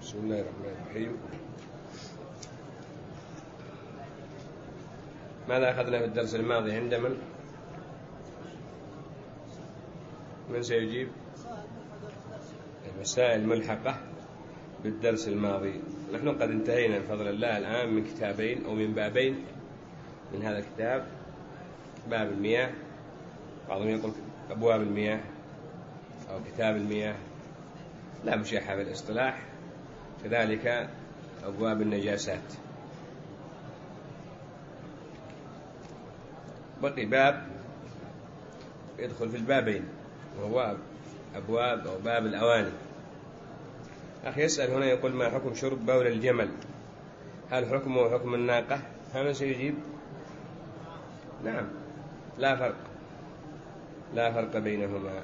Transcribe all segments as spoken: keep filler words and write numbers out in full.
بسم الله الرحمن الرحيم. ماذا أخذنا في الدرس الماضي عند من؟ من سيجيب؟ المسائل الملحقة بالدرس الماضي. نحن قد انتهينا بفضل الله الآن من كتابين أو من بابين من هذا الكتاب، باب المياه، بعضهم يقول أبواب المياه أو كتاب المياه، لا مشاحة بالاصطلاح، كذلك أبواب النجاسات. بقي باب يدخل في البابين وهو أبواب أو باب الأواني. أخي يسأل هنا يقول: ما حكم شرب بول الجمل؟ هل حكمه حكم الناقة؟ هل سيجيب؟ نعم، لا فرق لا فرق بينهما.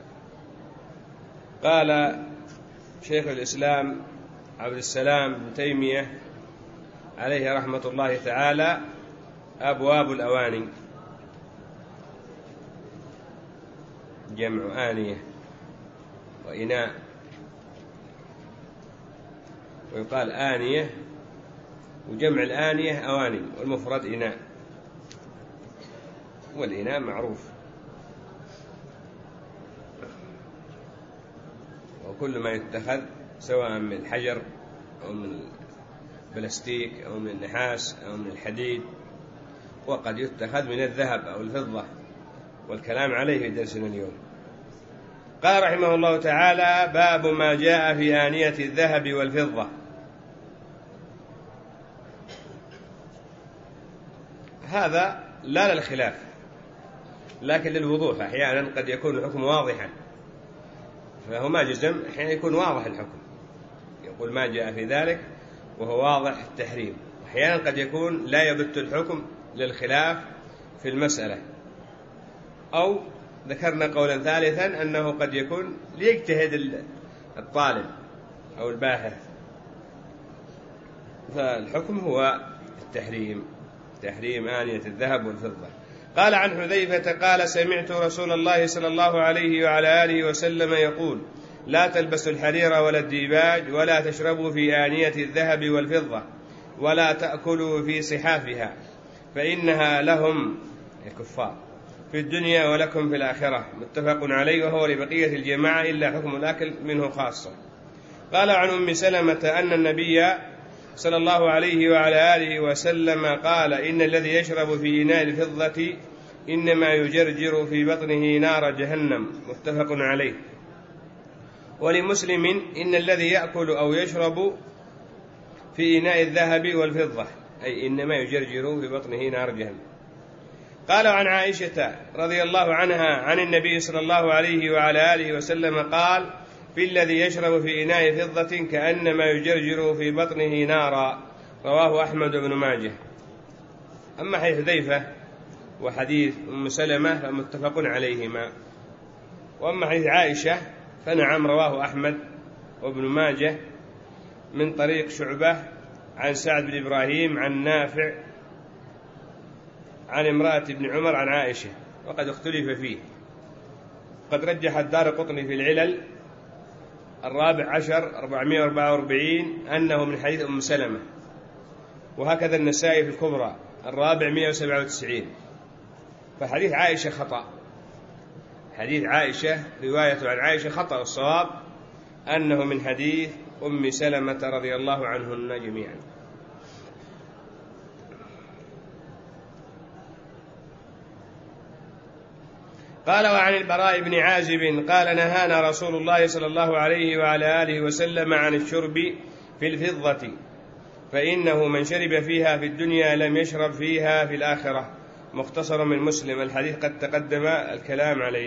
قال شيخ الإسلام عبد السلام بن تيمية عليه رحمة الله تعالى: أبواب الأواني جمع آنية وإناء، ويقال آنية وجمع الآنية أواني والمفرد إناء، والإناء معروف، وكل ما يتخذ سواء من الحجر أو من البلاستيك أو من النحاس أو من الحديد، وقد يتخذ من الذهب أو الفضة، والكلام عليه في درسنا اليوم. قال رحمه الله تعالى: باب ما جاء في آنية الذهب والفضة. هذا لا للخلاف لكن للوضوح، أحيانا قد يكون الحكم واضحا، فهو ما جزم، أحيانا يكون واضح الحكم، يقول ما جاء في ذلك وهو واضح التحريم. أحيانا قد يكون لا يبت الحكم للخلاف في المسألة، أو ذكرنا قولا ثالثا أنه قد يكون ليجتهد الطالب أو الباحث، فالحكم هو التحريم، تحريم آنية الذهب والفضة. قال عن حذيفة قال: سمعت رسول الله صلى الله عليه وعلى آله وسلم يقول: لا تلبسوا الحرير ولا الديباج، ولا تشربوا في آنية الذهب والفضة، ولا تأكلوا في صحافها، فإنها لهم الكفار في الدنيا ولكم في الآخرة. متفق عليه، وهو لبقية الجماعة إلا حكم الأكل منه خاصة. قال عن أم سلمة أن النبي صلى الله عليه وعلى آله وسلم قال: إن الذي يشرب في إناء الفضة إنما يجرجر في بطنه نار جهنم. متفق عليه. ولمسلم: إن الذي يأكل أو يشرب في إناء الذهب والفضة، أي إنما يجرجر في بطنه نار جهنم. قال عن عائشة رضي الله عنها عن النبي صلى الله عليه وعلى آله وسلم قال: في الذي يشرب في إناء فضة كأنما يجرجر في بطنه نارا. رواه أحمد بن ماجه. أما حديث حذيفة وحديث أم سلمة فمتفق عليهما، وأما حديث عائشة فنعم رواه أحمد وابن ماجه من طريق شعبة عن سعد بن إبراهيم عن نافع عن امرأة ابن عمر عن عائشة، وقد اختلف فيه. قد رجح الدارقطني في العلل الرابع عشر أربعمائة وأربعة وأربعين أنه من حديث أم سلمة، وهكذا النسائي في الكبرى الرابع مائة وسبعة وتسعين. فحديث عائشة خطأ، حديث عائشة رواية عن عائشة خطأ، الصواب أنه من حديث أم سلمة رضي الله عنهن جميعا. قال وعن البراء بن عازب قال: نهانا رسول الله صلى الله عليه وعلى آله وسلم عن الشرب في الفضة، فإنه من شرب فيها في الدنيا لم يشرب فيها في الآخرة. مختصر من مسلم. الحديث قد تقدم الكلام عليه،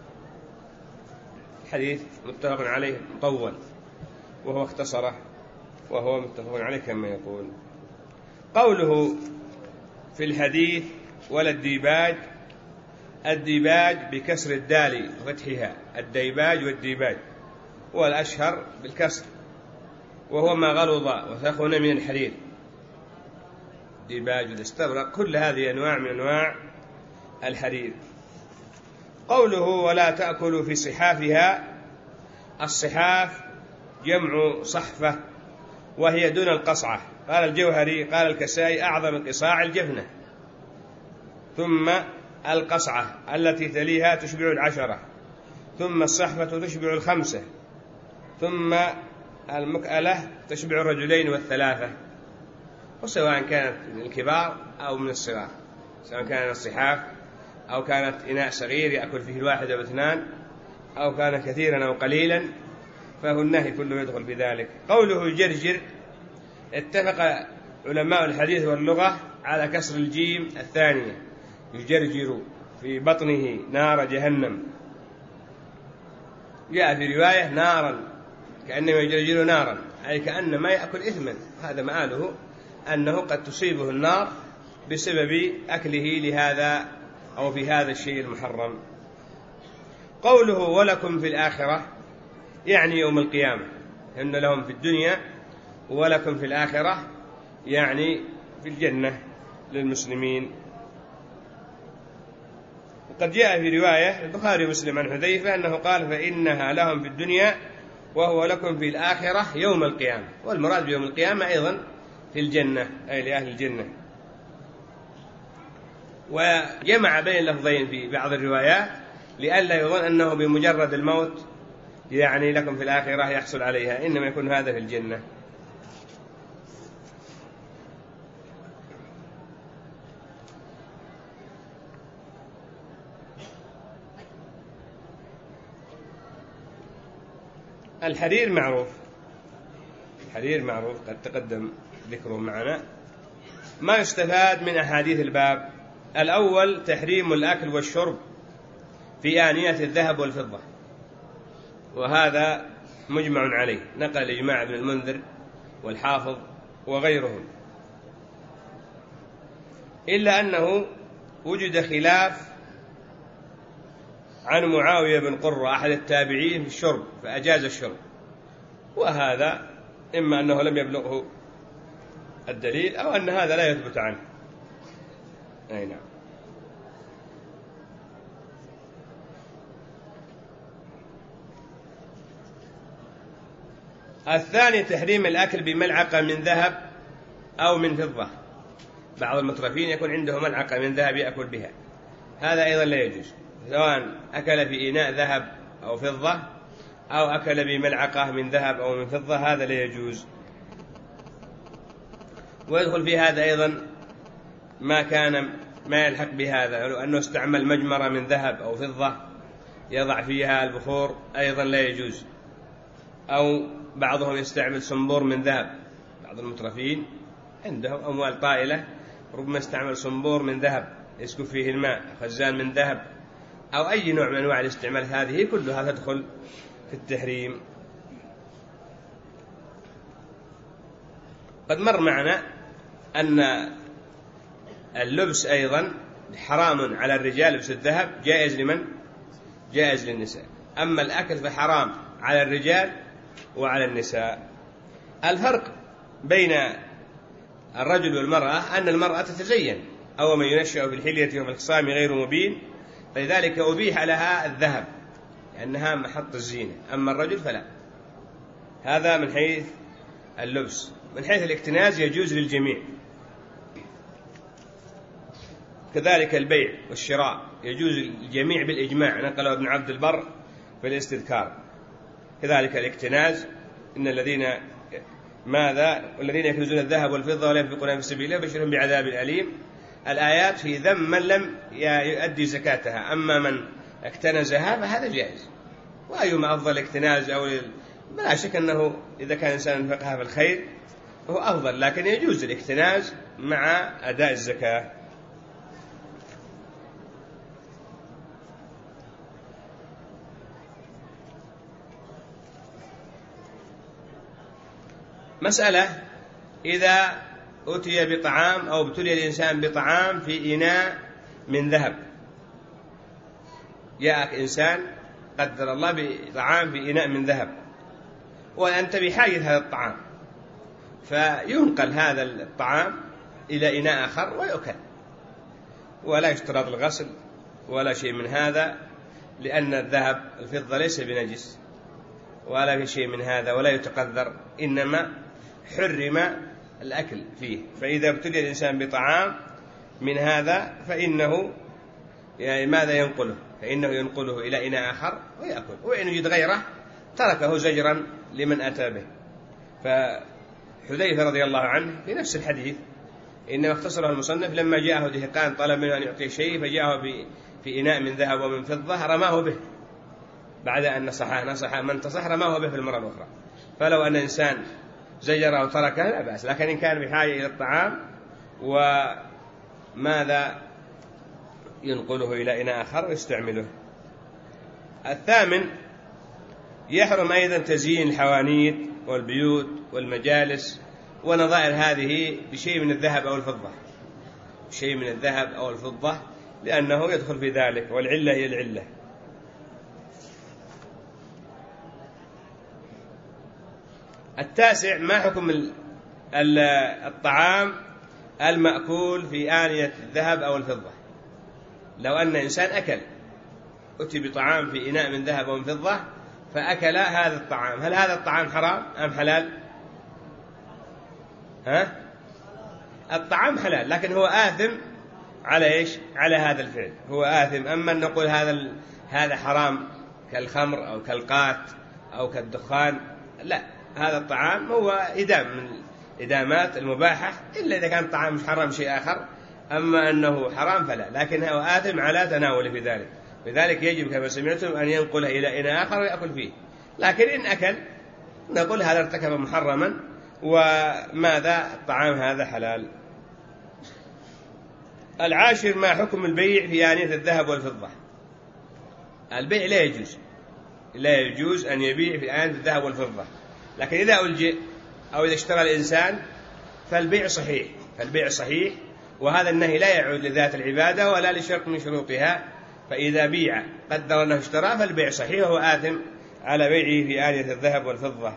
الحديث متفق عليه مطول، وهو اختصره وهو متفق عليه كما يقول. قوله في الحديث: ولا الديباج، الديباج بكسر الدال وفتحها، الديباج والديباج، والأشهر بالكسر، وهو ما غلظ وثخن من الحرير. ديباج والاستبرق كل هذه أنواع من أنواع الحرير. قوله: ولا تأكلوا في صحافها، الصحاف جمع صحفة، وهي دون القصعة. قال الجوهري قال الكسائي أعظم القصاع الجفنة، ثم القصعة التي تليها تشبع العشرة، ثم الصحفة تشبع الخمسة، ثم المكألة تشبع الرجلين والثلاثة، وسواء كانت من الكبار أو من الصغار، سواء كان الصحاف أو كانت إناء صغير يأكل فيه الواحد أو اثنان، أو كان كثيرا أو قليلا، فهو النهي كله يدخل في ذلك. قوله يجرجر، اتفق علماء الحديث واللغة على كسر الجيم الثانية، يجرجر في بطنه نار جهنم. جاء في رواية نارا، كأنما يجرجر نارا، أي كأنما يأكل إثما، هذا مآله أنه قد تصيبه النار بسبب أكله لهذا أو في هذا الشيء المحرم. قوله ولكم في الآخرة يعني يوم القيامة، إن لهم في الدنيا ولكم في الآخرة يعني في الجنة للمسلمين. وقد جاء في رواية البخاري ومسلم عن حذيفة أنه قال فإنها لهم في الدنيا وهو لكم في الآخرة يوم القيامة، والمراد بيوم القيامة أيضا في الجنة، أي لأهل الجنة. وجمع بين اللفظين في بعض الروايات لئلا يظن أنه بمجرد الموت يعني لكم في الآخرة يحصل عليها، إنما يكون هذا في الجنة. الحرير معروف، الحرير معروف قد تقدم ذكره معنا. ما يستفاد من أحاديث الباب: الأول تحريم الأكل والشرب في آنية الذهب والفضة، وهذا مجمع عليه، نقل إجماع ابن المنذر والحافظ وغيرهم، إلا أنه وجد خلاف عن معاوية بن قرة أحد التابعين في الشرب فأجاز الشرب، وهذا إما أنه لم يبلغه الدليل أو أن هذا لا يثبت عنه. أي نعم. الثاني تحريم الأكل بملعقة من ذهب أو من فضة. بعض المترفين يكون عنده ملعقة من ذهب يأكل بها، هذا أيضا لا يجوز، سواء أكل في إناء ذهب أو فضة أو أكل بملعقة من ذهب أو من فضة، هذا لا يجوز. ويدخل في هذا أيضا ما كان ما يلحق بهذا، لو أنه استعمل مجمرة من ذهب أو فضة يضع فيها البخور أيضا لا يجوز، أو بعضهم يستعمل صنبور من ذهب، بعض المترفين عندهم أموال طائلة ربما استعمل صنبور من ذهب يسكب فيه الماء، خزان من ذهب، أو أي نوع من أنواع الاستعمال، هذه كلها تدخل في التحريم. قد مر معنا أن اللبس أيضا حرام على الرجال، لبس الذهب جائز لمن؟ جائز للنساء. أما الأكل فحرام على الرجال وعلى النساء. الفرق بين الرجل والمرأة أن المرأة تتزين، أو من ينشأ في الحلية وفي الخصام غير مبين، فلذلك أبيح لها الذهب لأنها محط الزينة، أما الرجل فلا. هذا من حيث اللبس. من حيث الاكتناز يجوز للجميع، كذلك البيع والشراء يجوز للجميع بالإجماع، نقله ابن عبد البر في الاستذكار. كذلك الاكتناز، إن الذين ماذا والذين يكنزون الذهب والفضة ولا ينفقونها في سبيل الله بشرهم بعذاب أليم. الآيات في ذم من لم يؤدي زكاتها، أما من اكتنزها فهذا جائز. وأيما أفضل اكتناز أو بلا شك أنه إذا كان إنسان ينفقها في الخير هو أفضل، لكن يجوز الاكتناز مع أداء الزكاة. مسألة: إذا أتي بطعام أو ابتلي الإنسان بطعام في إناء من ذهب، جاءك إنسان قدر الله بطعام في إناء من ذهب وأنت بحاجة هذا الطعام، فينقل هذا الطعام إلى إناء آخر ويؤكل، ولا يشترط الغسل ولا شيء من هذا، لأن الذهب الفضة ليس بنجس ولا في شيء من هذا ولا يتقذر، إنما حرم الأكل فيه. فإذا ابتلي الإنسان بطعام من هذا فإنه يعني ماذا ينقله؟ فإنه ينقله إلى إناء آخر ويأكل، وإن يجد غيره تركه زجرا لمن أتى به. فحذيفة رضي الله عنه في نفس الحديث إنما اختصره المصنف لما جاءه دهقان طلب منه أن يعطيه شيء فجاءه في إناء من ذهب ومن فضة رماه به بعد أن نصحه نصح من تصح رماه به في المرة الأخرى. فلو أن إنسان زجر أو تركه لا بأس، لكن إن كان بحاجة إلى الطعام وماذا ينقله إلى إناء آخر ويستعمله. الثامن يحرم أيضا تزيين الحوانيت والبيوت والمجالس ونظائر هذه بشيء من الذهب أو الفضة، شيء من الذهب أو الفضة، لأنه يدخل في ذلك، والعلة هي العلة. التاسع ما حكم الطعام المأكول في آنية الذهب أو الفضة؟ لو أن إنسان أكل أتي بطعام في إناء من ذهب أو من فضة فأكل هذا الطعام، هل هذا الطعام حرام أم حلال؟ ها؟ الطعام حلال، لكن هو آثم على إيش؟ على هذا الفعل، هو آثم. أما أن نقول هذا هذا حرام كالخمر أو كالقات أو كالدخان، لا، هذا الطعام هو إدام من الإدامات المباحة، إلا إذا كان الطعام مش حرام شيء آخر. أما أنه حرام فلا، لكن هو آثم على تناوله في ذلك، لذلك يجب كما سمعتم أن ينقله إلى إناء آخر ويأكل فيه. لكن إن أكل نقول هذا ارتكب محرما، وماذا الطعام هذا حلال. العاشر ما حكم البيع في آنية الذهب والفضة؟ البيع لا يجوز، لا يجوز أن يبيع في آنية الذهب والفضة، لكن إذا ألجئ أو إذا اشترى الإنسان فالبيع صحيح، فالبيع صحيح، وهذا النهي لا يعود لذات العبادة ولا لشرط من شروطها. فإذا بيع قدر أنه اشترى فالبيع صحيح وهو آثم على بيعه في آنية الذهب والفضة.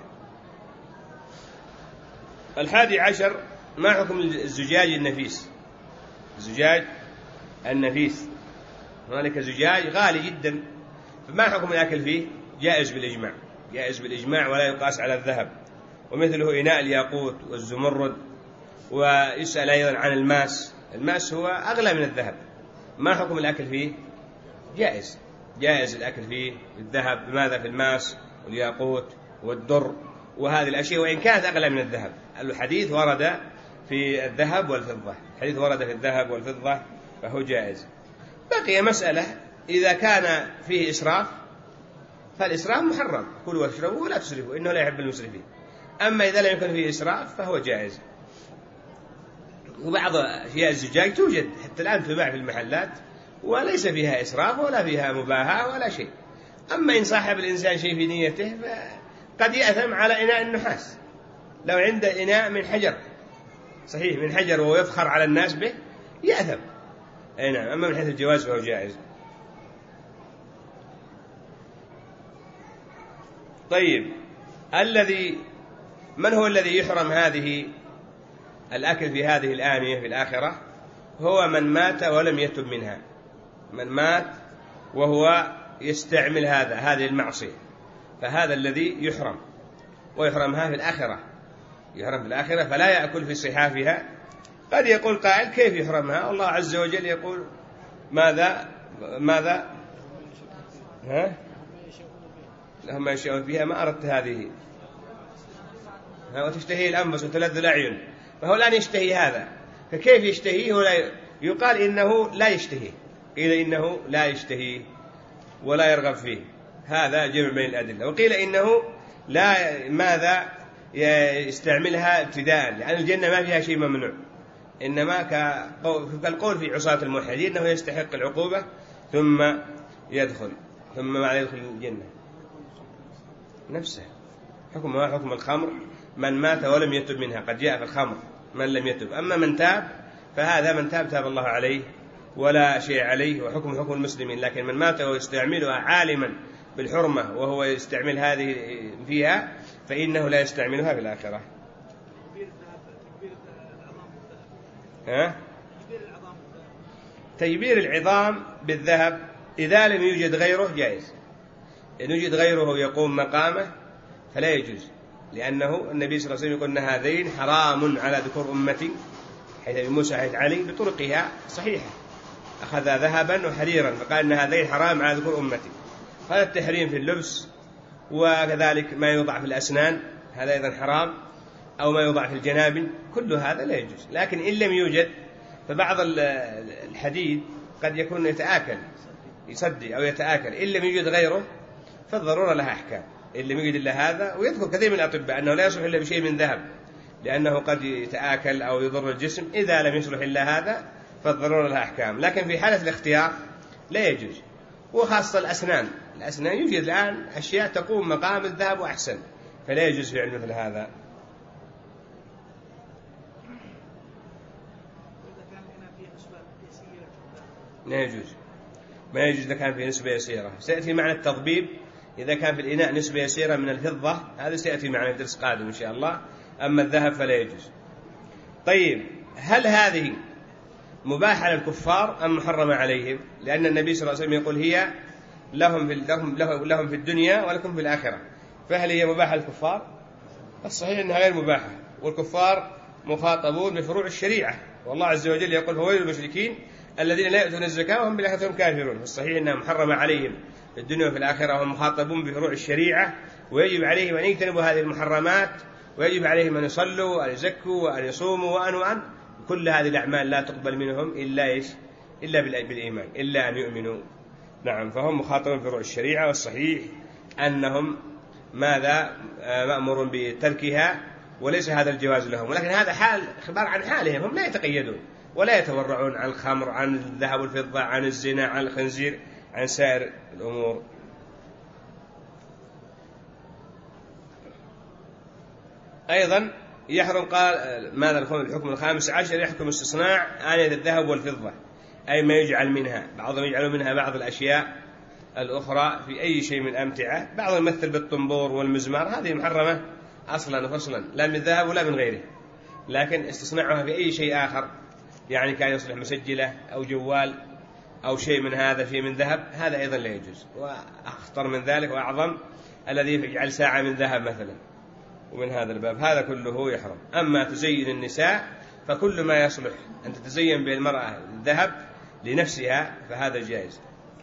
الحادي عشر ما حكم الزجاج النفيس؟ الزجاج النفيس هنالك زجاج غالي جدا، فما حكم الأكل فيه؟ جائز بالإجماع، جائز بالإجماع ولا يقاس على الذهب. ومثله إناء الياقوت والزمرد. ويسأل أيضا عن الماس، الماس هو أغلى من الذهب، ما حكم الأكل فيه؟ جائز، جائز الأكل فيه الذهب. ماذا في الماس والياقوت والدر وهذه الأشياء وإن كانت أغلى من الذهب. الحديث ورد في الذهب والفضة، الحديث ورد في الذهب والفضة فهو جائز. بقي مسألة إذا كان فيه إسراف فالإسراف محرم، كلوا واشربوا ولا تسرفوا إنه لا يحب المسرفين. أما إذا لم يكن فيه إسراف فهو جائز. وبعض أشياء الزجاج توجد حتى الآن تباع في المحلات وليس فيها إسراف ولا فيها مباهاة ولا شيء. أما إن صاحب الإنسان شيء في نيته قد يأثم على إناء النحاس. لو عنده إناء من حجر، صحيح من حجر ويفخر على الناس به يأثم، أي نعم. أما من حيث الجواز فهو جائز. طيب، الذي من هو الذي يحرم هذه الأكل في هذه الآنية في الآخرة؟ هو من مات ولم يتب منها، من مات وهو يستعمل هذا هذه المعصية، فهذا الذي يحرم، ويحرمها في الآخرة، يحرم في الآخرة فلا يأكل في صحافها. قد يقول قائل كيف يحرمها؟ الله عز وجل يقول ماذا ماذا ها لهم يشاءون فيها ما أردت هذه وتشتهي الأنفس وتلذ الأعين. فهو الآن يشتهي هذا، فكيف يشتهيه ولا يقال إنه لا يشتهي، قيل إنه لا يشتهي ولا يرغب فيه، هذا جمع بين الأدلة. وقيل إنه لا ماذا يستعملها ابتداء، لأن الجنة ما فيها شيء ممنوع، إنما كالقول في عصاة الموحدين أنه يستحق العقوبة ثم يدخل ثم ما يدخل الجنة نفسه. حكمها حكم الخمر، من مات ولم يتب منها، قد جاء في الخمر من لم يتب. أما من تاب فهذا من تاب تاب الله عليه ولا شيء عليه، وحكم حكم المسلمين. لكن من مات ويستعملها عالما بالحرمة وهو يستعمل هذه فيها فإنه لا يستعملها في الآخرة. ها؟ تجبير العظام بالذهب إذا لم يوجد غيره جائز، إن يوجد غيره يقوم مقامه فلا يجوز، لأنه النبي صلى الله عليه وسلم يقول أن هذين حرام على ذكور أمتي، حيث أبي موسى حيث علي بطرقها صحيحة، أخذ ذهبا وحريرا فقال أن هذين حرام على ذكور أمتي. هذا التحريم في اللبس، وكذلك ما يوضع في الأسنان هذا أيضا حرام، أو ما يوضع في الجنابن، كل هذا لا يجوز. لكن إن لم يوجد فبعض الحديد قد يكون يتآكل يصدي أو يتآكل، إن لم يوجد غيره فالضرورة لها أحكام. إن لم يوجد إلا هذا، ويذكر كثير من الأطباء أنه لا يصلح إلا بشيء من ذهب لأنه قد يتآكل أو يضر الجسم، إذا لم يصلح إلا هذا فالضرورة لها أحكام. لكن في حالة الاختيار لا يجوز، وخاصة الأسنان. الأسنان يوجد الآن أشياء تقوم مقام الذهب وأحسن، فلا يجوز فعل مثل هذا. لا يجوز، ما يجوز إذا كان في نسبة يسيرة. سيأتي معنى التضبيب إذا كان في الإناء نسبة يسيرة من الفضة، هذا سيأتي معنا في درس قادم إن شاء الله. أما الذهب فلا يجوز. طيب، هل هذه مباحة للكفار أم محرمة عليهم؟ لأن النبي صلى الله عليه وسلم يقول هي لهم في لهم لهم في الدنيا ولكم في الآخرة، فهل هي مباحة للكفار؟ الصحيح أنها غير مباحة، والكفار مخاطبون بفروع الشريعة، والله عز وجل يقول فويل للمشركين الذين لا يؤتون الزكاة وهم بالآخرة هم كافرون. فالصحيح أنها محرمة عليهم في الدنيا وفي الآخرة، وهم مخاطبون بفروع الشريعة، ويجب عليهم أن يجتنبوا هذه المحرمات، ويجب عليهم أن يصلوا وأن يزكوا وأن يصوموا وأن وأن كل هذه الأعمال لا تقبل منهم إلا إيش؟ إلا بالإيمان، إلا أن يؤمنوا. نعم، فهم مخاطبون بفروع الشريعة، والصحيح أنهم ماذا مأمور بتركها، وليس هذا الجواز لهم. ولكن هذا حال إخبار عن حالهم، هم لا يتقيدون ولا يتورعون عن الخمر، عن الذهب والفضة، عن الزنا، عن الخنزير، عن سائر الأمور. أيضا يحرم، قال ماذا الحكم الخامس عشر، يحكم استصناع آنية الذهب والفضة، أي ما يجعل منها، بعضهم يجعل منها بعض الأشياء الأخرى في أي شيء من الأمتعة، بعضهم يمثل بالطنبور والمزمار، هذه محرمة أصلا وفصلا، لا من ذهب ولا من غيره. لكن استصناعها في أي شيء آخر، يعني كان يصلح مسجلة أو جوال أو شيء من هذا في من ذهب، هذا أيضا لا يجوز. وأخطر من ذلك وأعظم الذي يجعل ساعة من ذهب مثلا، ومن هذا الباب هذا كله يحرم. أما تزين النساء فكل ما يصلح أن تتزين به المرأة الذهب لنفسها فهذا جائز.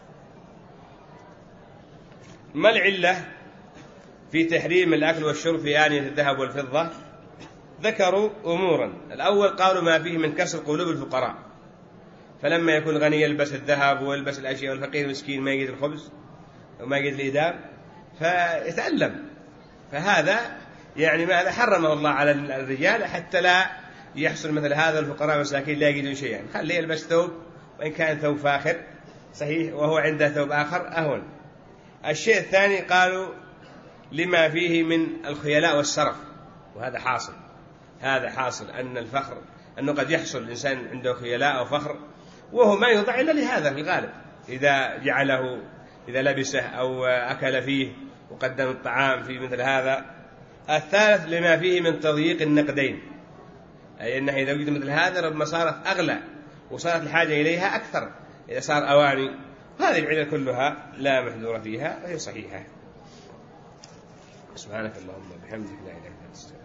ما العلة في تحريم الأكل والشرب في آنية الذهب والفضة؟ ذكروا أمورا. الأول قالوا ما فيه من كسر قلوب الفقراء، فلما يكون غني يلبس الذهب ويلبس الأشياء، والفقير مسكين ما يجد الخبز وما يجد الإدام فيتألم، فهذا يعني ما حرمه الله على الرجال حتى لا يحصل مثل هذا الفقراء مساكين لا يجدون شيئا، خليه يلبس ثوب وإن كان ثوب فاخر صحيح وهو عنده ثوب آخر أهون. الشيء الثاني قالوا لما فيه من الخيلاء والسرف، وهذا حاصل، هذا حاصل أن الفخر أنه قد يحصل الإنسان عنده خيلاء أو فخر وهو ما يوضع إلا لهذا في الغالب، إذا جعله إذا لبسه أو أكل فيه وقدم الطعام في مثل هذا. الثالث لما فيه من تضييق النقدين، أي أنه إذا وجد مثل هذا ربما صارت أغلى وصارت الحاجة إليها أكثر إذا صار أواني. هذه العلة كلها لا محذور فيها وهي صحيحة. سبحانك اللهم وبحمدك لا إله إلا أنت.